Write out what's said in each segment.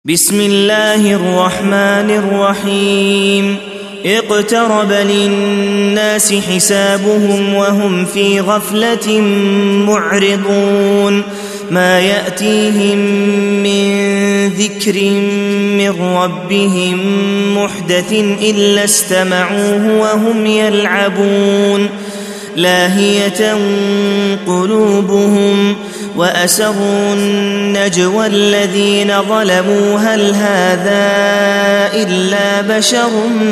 بسم الله الرحمن الرحيم. اقترب للناس حسابهم وهم في غفلة معرضون. ما يأتيهم من ذكر من ربهم محدث إلا استمعوه وهم يلعبون. لاهية قلوبهم وأسروا النجوى الذين ظلموا هل هذا إلا بشر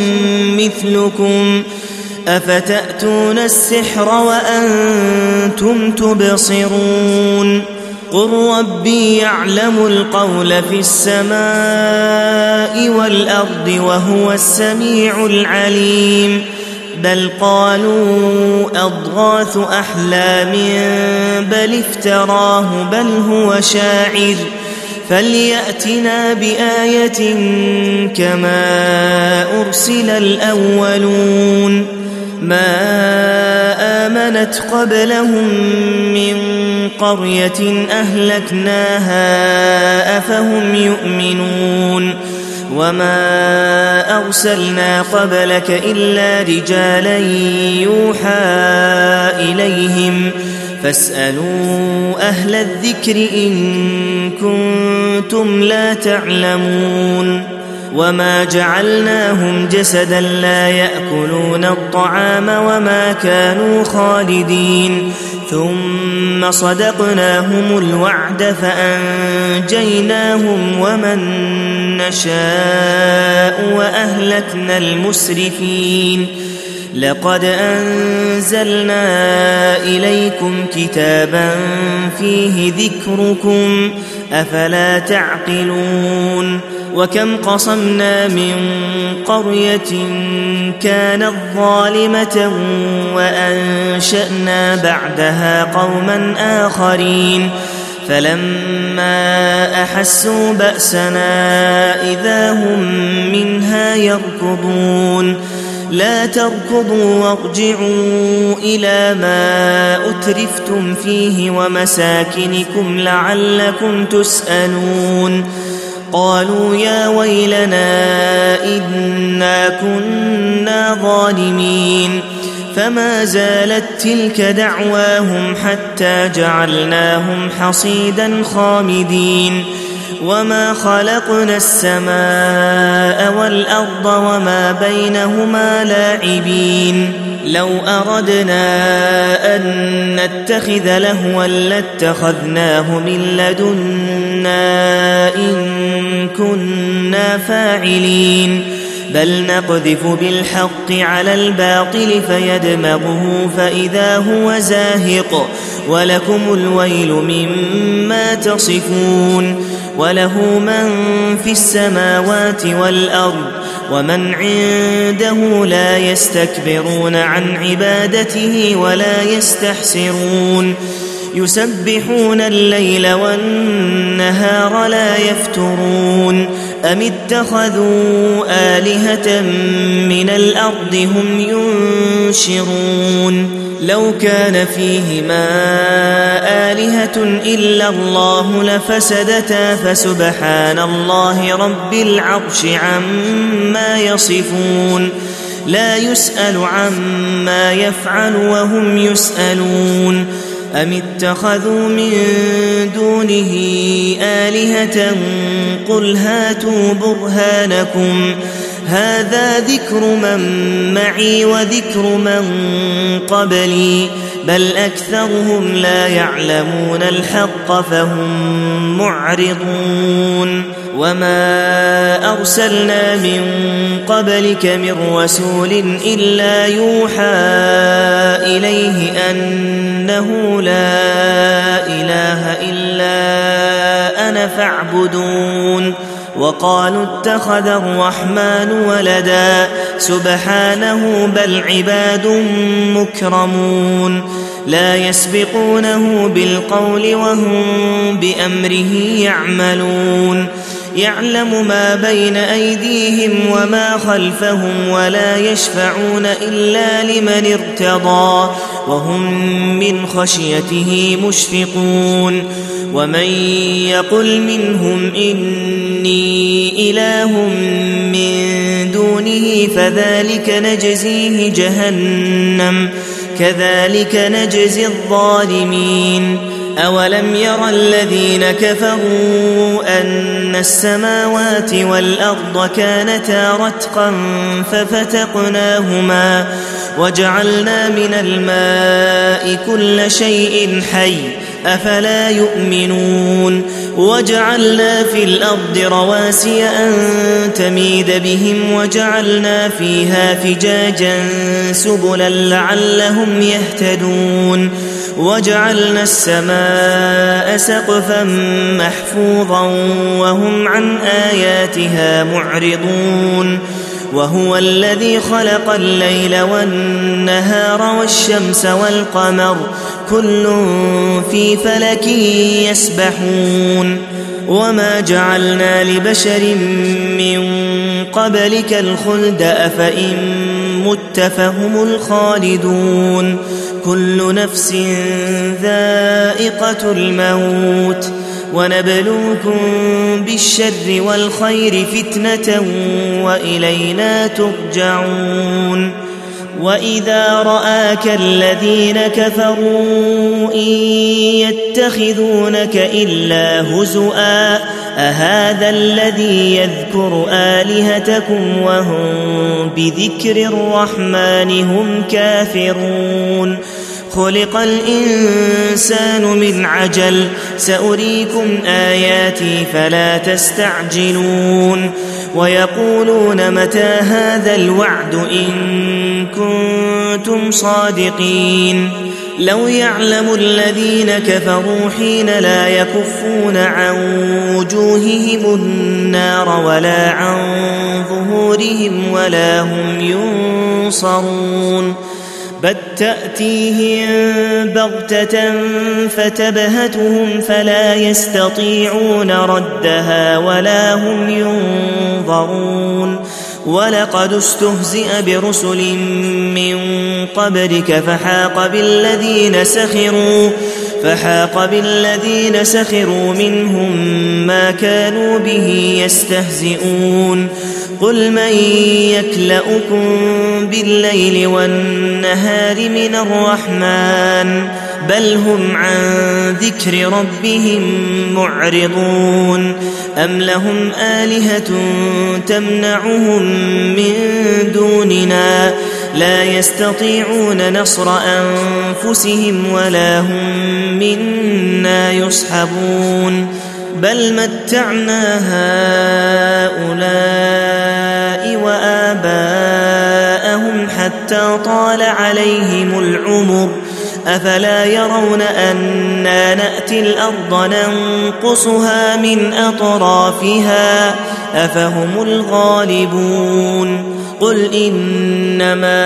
مثلكم أفتأتون السحر وأنتم تبصرون. قل ربي يعلم القول في السماء والأرض وهو السميع العليم. بل قالوا أضغاث أحلام بل افتراه بل هو شاعر فليأتنا بآية كما أرسل الأولون. ما آمنت قبلهم من قرية أهلكناها أفهم يؤمنون. وما أرسلنا قبلك إلا رجالا يوحى إليهم فاسألوا أهل الذكر إن كنتم لا تعلمون. وما جعلناهم جسدا لا يأكلون الطعام وما كانوا خالدين ثم صدقناهم الوعد فأنجيناهم ومن نشاء وأهلكنا المسرفين. لقد أنزلنا إليكم كتابا فيه ذكركم أفلا تعقلون. وكم قصمنا من قرية كانت ظالمة وأنشأنا بعدها قوما آخرين فلما أحسوا بأسنا إذا هم منها يركضون. لا تركضوا وارجعوا إلى ما أترفتم فيه ومساكنكم لعلكم تسألون. قالوا يا ويلنا إنا كنا ظالمين. فما زالت تلك دعواهم حتى جعلناهم حصيدا خامدين. وما خلقنا السماء والأرض وما بينهما لاعبين. لو أردنا أن نتخذ لهوا لاتخذناه من لدنا إن كنا فاعلين. بل نقذف بالحق على الباطل فيدمغه فإذا هو زاهق ولكم الويل مما تصفون. وله من في السماوات والأرض ومن عنده لا يستكبرون عن عبادته ولا يستحسرون. يسبحون الليل والنهار لا يفترون. أم اتخذوا آلهة من الأرض هم ينشرون. لو كان فيهما آلهة إلا الله لفسدتا فسبحان الله رب العرش عما يصفون. لا يسأل عما يفعل وهم يسألون. أم اتخذوا من دونه آلهة قل هاتوا برهانكم هذا ذكر من معي وذكر من قبلي بل أكثرهم لا يعلمون الحق فهم معرضون. وما أرسلنا من قبلك من رسول إلا يوحى إليه أنه لا إله إلا أنا فاعبدون. وقالوا اتخذ الرحمن ولدا سبحانه بل عباد مكرمون لا يسبقونه بالقول وهم بأمره يعملون. يعلم ما بين أيديهم وما خلفهم ولا يشفعون إلا لمن ارتضى وهم من خشيته مشفقون. ومن يقل منهم إني إني إله من دونه فذلك نجزيه جهنم كذلك نجزي الظالمين أولم ير الذين كفروا أن السماوات والأرض كانتا رتقا ففتقناهما وجعلنا من الماء كل شيء حي أفلا يؤمنون وجعلنا في الأرض رواسي أن تميد بهم وجعلنا فيها فجاجا سبلا لعلهم يهتدون وجعلنا السماء سقفا محفوظا وهم عن آياتها معرضون وهو الذي خلق الليل والنهار والشمس والقمر كل في فلك يسبحون وما جعلنا لبشر من قبلك الخلد أفإن مت فهم الخالدون كل نفس ذائقة الموت ونبلوكم بالشر والخير فتنة وإلينا ترجعون وإذا رآك الذين كفروا إن يتخذونك إلا هزؤا أهذا الذي يذكر آلهتكم وهم بذكر الرحمن هم كافرون خلق الإنسان من عجل سأريكم آياتي فلا تستعجلون ويقولون متى هذا الوعد إن كنتم صادقين لو يعلم الذين كفروا حين لا يكفون عن وجوههم النار ولا عن ظهورهم ولا هم ينصرون بل تأتيهم بغتة فتبهتهم فلا يستطيعون ردها ولا هم ينظرون ولقد استهزئ برسل من قبلك فحاق بالذين سخروا منهم ما كانوا به يستهزئون قل من يكلؤكم بالليل والنهار من الرحمن بل هم عن ذكر ربهم معرضون أم لهم آلهة تمنعهم من دوننا لا يستطيعون نصر أنفسهم ولا هم منا يصحبون بل متعنا هؤلاء وآباءهم حتى طال عليهم العمر أفلا يرون أنا نأتي الأرض ننقصها من أطرافها أفهم الغالبون قل إنما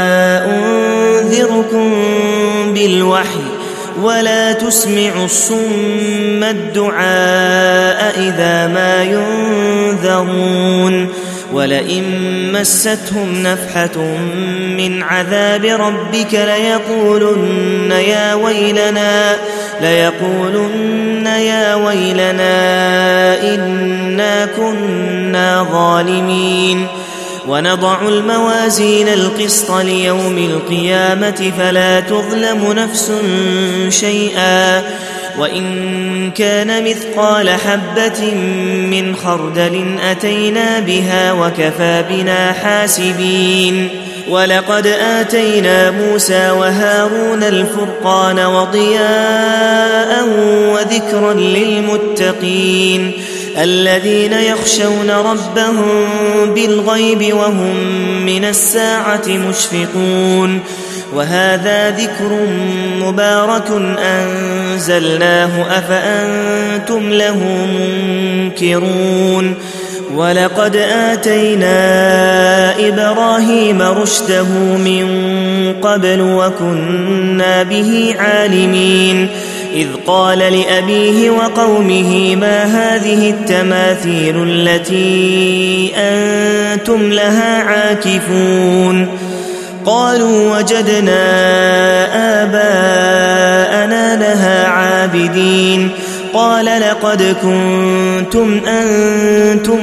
أنذركم بالوحي ولا تسمع الصم الدعاء إذا ما ينذرون ولئن مستهم نفحة من عذاب ربك ليقولن يا ويلنا إنا كنا ظالمين ونضع الموازين القسط ليوم القيامة فلا تظلم نفس شيئا وإن كان مثقال حبة من خردل أتينا بها وكفى بنا حاسبين ولقد آتينا موسى وهارون الفرقان وضياء وذكرا للمتقين الذين يخشون ربهم بالغيب وهم من الساعة مشفقون وهذا ذكر مبارك أنزلناه أفأنتم له منكرون ولقد آتينا إبراهيم رشده من قبل وكنا به عالمين إذ قال لأبيه وقومه ما هذه التماثيل التي أنتم لها عاكفون قالوا وجدنا آباءنا لها عابدين قال لقد كنتم أنتم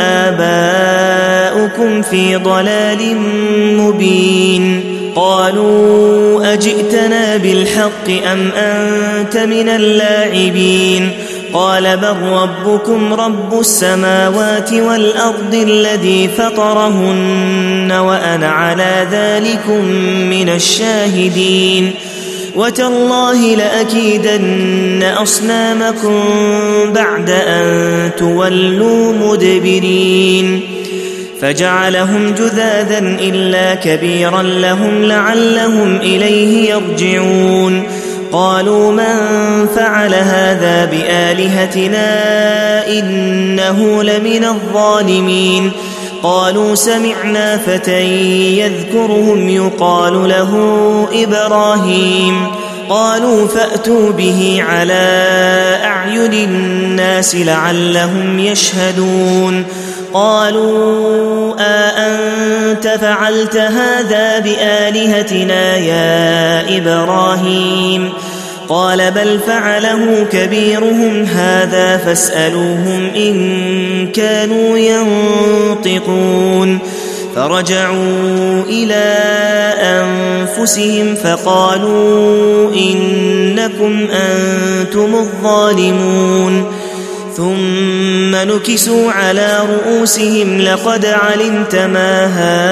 وآباؤكم في ضلال مبين قالوا أجئتنا بالحق أم أنت من اللاعبين قال بل ربكم رب السماوات والأرض الذي فطرهن وأنا على ذلكم من الشاهدين وتالله لأكيدن أصنامكم بعد أن تولوا مدبرين فجعلهم جذاذا إلا كبيرا لهم لعلهم إليه يرجعون قالوا من فعل هذا بآلهتنا إنه لمن الظالمين قالوا سمعنا فتى يذكرهم يقال له إبراهيم قالوا فأتوا به على أعين الناس لعلهم يشهدون قالوا أأنت فعلت هذا بآلهتنا يا إبراهيم قال بل فعله كبيرهم هذا فاسألوهم إن كانوا ينطقون فرجعوا إلى أنفسهم فقالوا إنكم أنتم الظالمون ثم نكسوا على رؤوسهم لقد علمت ما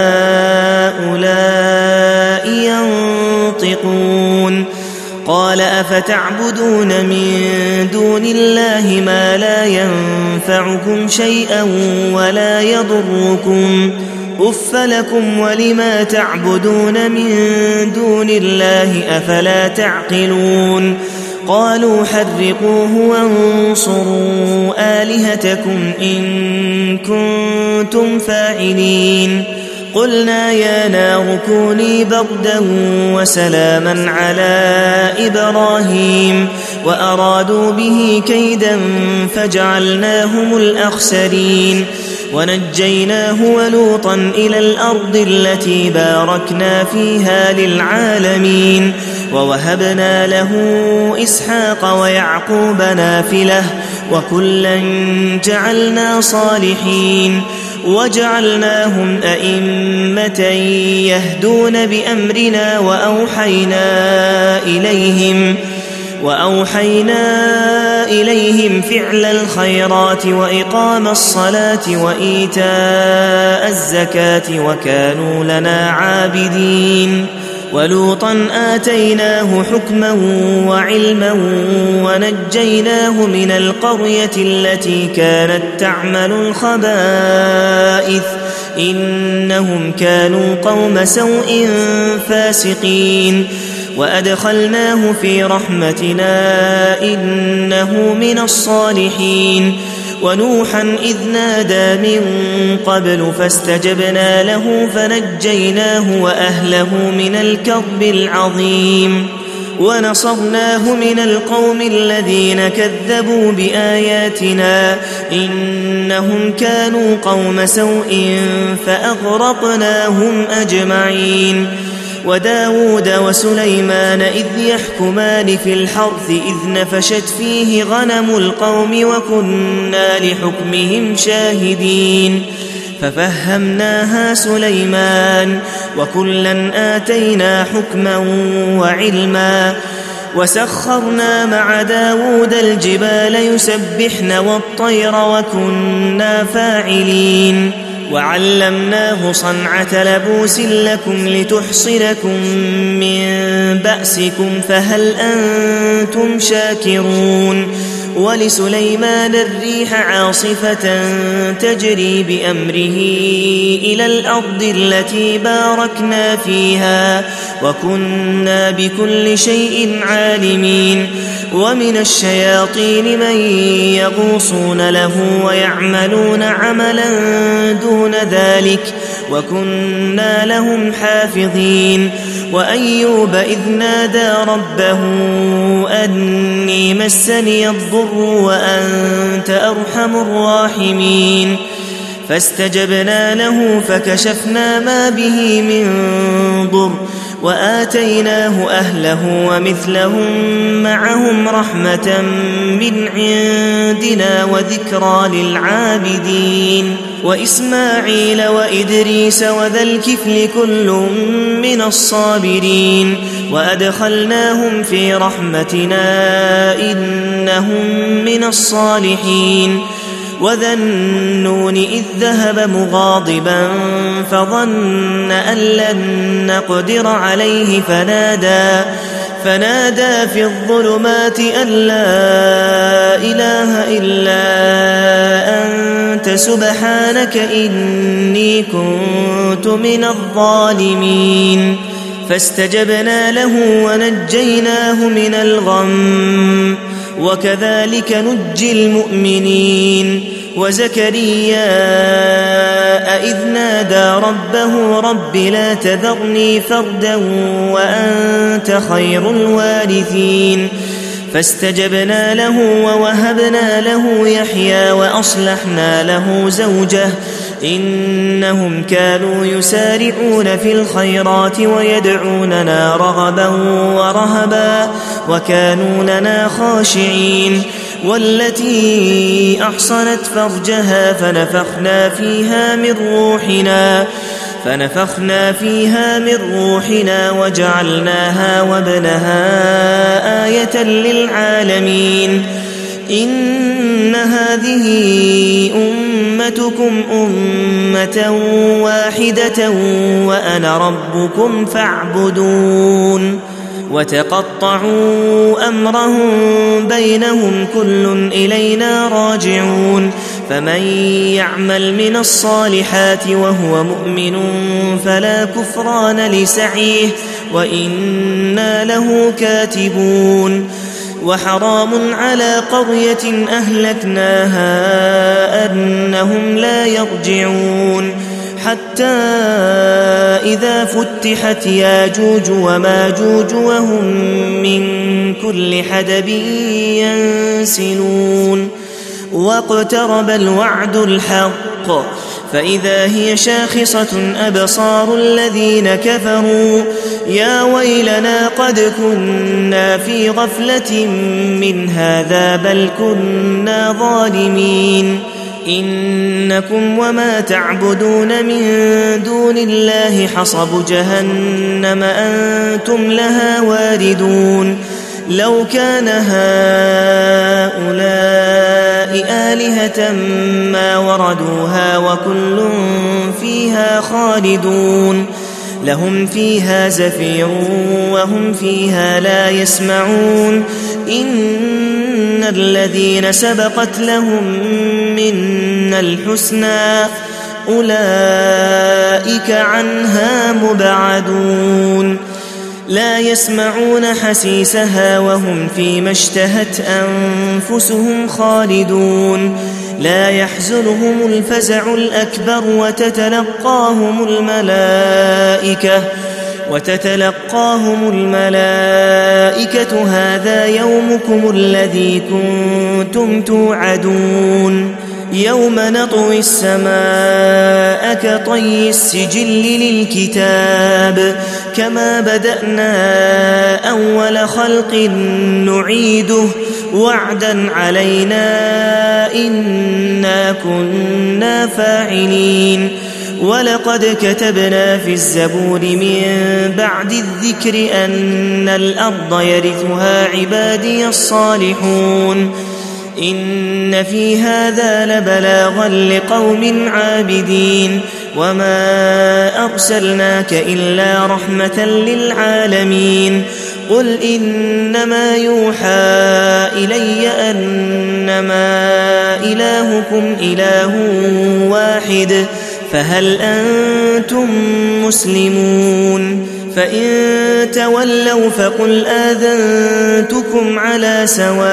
هؤلاء ينطقون قال أفتعبدون من دون الله ما لا ينفعكم شيئا ولا يضركم أف لكم ولما تعبدون من دون الله أفلا تعقلون قالوا حرقوه وانصروا آلهتكم إن كنتم فاعلين قلنا يا نار كوني بردا وسلاما على إبراهيم وأرادوا به كيدا فجعلناهم الأخسرين ونجيناه ولوطا إلى الأرض التي باركنا فيها للعالمين ووهبنا له إسحاق ويعقوب نافلة وكلا جعلنا صالحين وجعلناهم أئمة يهدون بأمرنا وأوحينا إليهم فعل الخيرات وإقام الصلاة وإيتاء الزكاة وكانوا لنا عابدين ولوطا آتيناه حكما وعلما ونجيناه من القرية التي كانت تعمل الخبائث إنهم كانوا قوم سوء فاسقين وأدخلناه في رحمتنا إنه من الصالحين ونوحا إذ نادى من قبل فاستجبنا له فنجيناه وأهله من الكرب العظيم ونصرناه من القوم الذين كذبوا بآياتنا إنهم كانوا قوم سوء فأغرقناهم أجمعين وداود وسليمان إذ يحكمان في الحرث إذ نفشت فيه غنم القوم وكنا لحكمهم شاهدين ففهمناها سليمان وكلا آتينا حكما وعلما وسخرنا مع داود الجبال يسبحن والطير وكنا فاعلين وعلمناه صنعة لبوس لكم لتحصنكم من بأسكم فهل أنتم شاكرون ولسليمان الريح عاصفة تجري بأمره إلى الأرض التي باركنا فيها وكنا بكل شيء عالمين ومن الشياطين من يغوصون له ويعملون عملا دون ذلك وكنا لهم حافظين وأيوب إذ نادى ربه أني مسني الضر وأنت أرحم الراحمين فاستجبنا له فكشفنا ما به من ضر وآتيناه أهله ومثلهم معهم رحمة من عندنا وذكرى للعابدين وإسماعيل وإدريس وذا الكفل كل من الصابرين وأدخلناهم في رحمتنا إنهم من الصالحين وذا النون إذ ذهب مغاضبا فظن أن لن نقدر عليه فنادى في الظلمات أن لا إله إلا أنت سبحانك إني كنت من الظالمين فاستجبنا له ونجيناه من الغم وكذلك نجي المؤمنين وزكريا إذ نادى ربه رب لا تذرني فردا وأنت خير الوارثين فاستجبنا له ووهبنا له يحيى وأصلحنا له زوجه إنهم كانوا يسارعون في الخيرات ويدعوننا رغبا ورهبا وكانوا لنا خاشعين والتي أحصنت فرجها فنفخنا فيها من روحنا وجعلناها وابنها آية للعالمين إن هذه أمتكم أمة واحدة وأنا ربكم فاعبدون وتقطعوا أمرهم بينهم كل إلينا راجعون فمن يعمل من الصالحات وهو مؤمن فلا كفران لسعيه وإنا له كاتبون وحرام على قرية أهلكناها أنهم لا يرجعون حتى إذا فتحت ياجوج وماجوج وهم من كل حدب ينسلون واقترب الوعد الحق فإذا هي شاخصة أبصار الذين كفروا يا ويلنا قد كنا في غفلة من هذا بل كنا ظالمين إنكم وما تعبدون من دون الله حصب جهنم أنتم لها واردون لو كان هؤلاء آلهة ما وردوها وكل فيها خالدون لهم فيها زفير وهم فيها لا يسمعون إن الذين سبقت لهم منا الحسنى أولئك عنها مبعدون لا يسمعون حسيسها وهم فيما اشتهت أنفسهم خالدون لا يحزنهم الفزع الأكبر وتتلقاهم الملائكة هذا يومكم الذي كنتم توعدون يوم نطوي السماء كطي السجل للكتاب كما بدأنا أول خلق نعيده وعدا علينا إنا كنا فاعلين ولقد كتبنا في الزبور من بعد الذكر أن الأرض يرثها عبادي الصالحون إن في هذا لبلاغا لقوم عابدين وما أرسلناك إلا رحمة للعالمين قل إنما يوحى إلي أنما إلهكم إله واحد فهل أنتم مسلمون فإن تولوا فقل آذنتكم على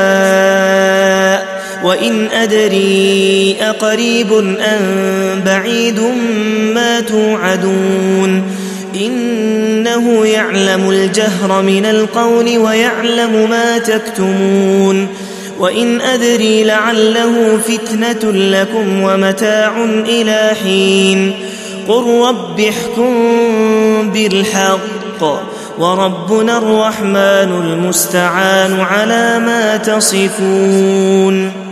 سواء وإن أدري أقريب أم بعيد ما توعدون إنه يعلم الجهر من القول ويعلم ما تكتمون وإن أدري لعله فتنة لكم ومتاع إلى حين قل رب احكم بالحق وربنا الرحمن المستعان على ما تصفون.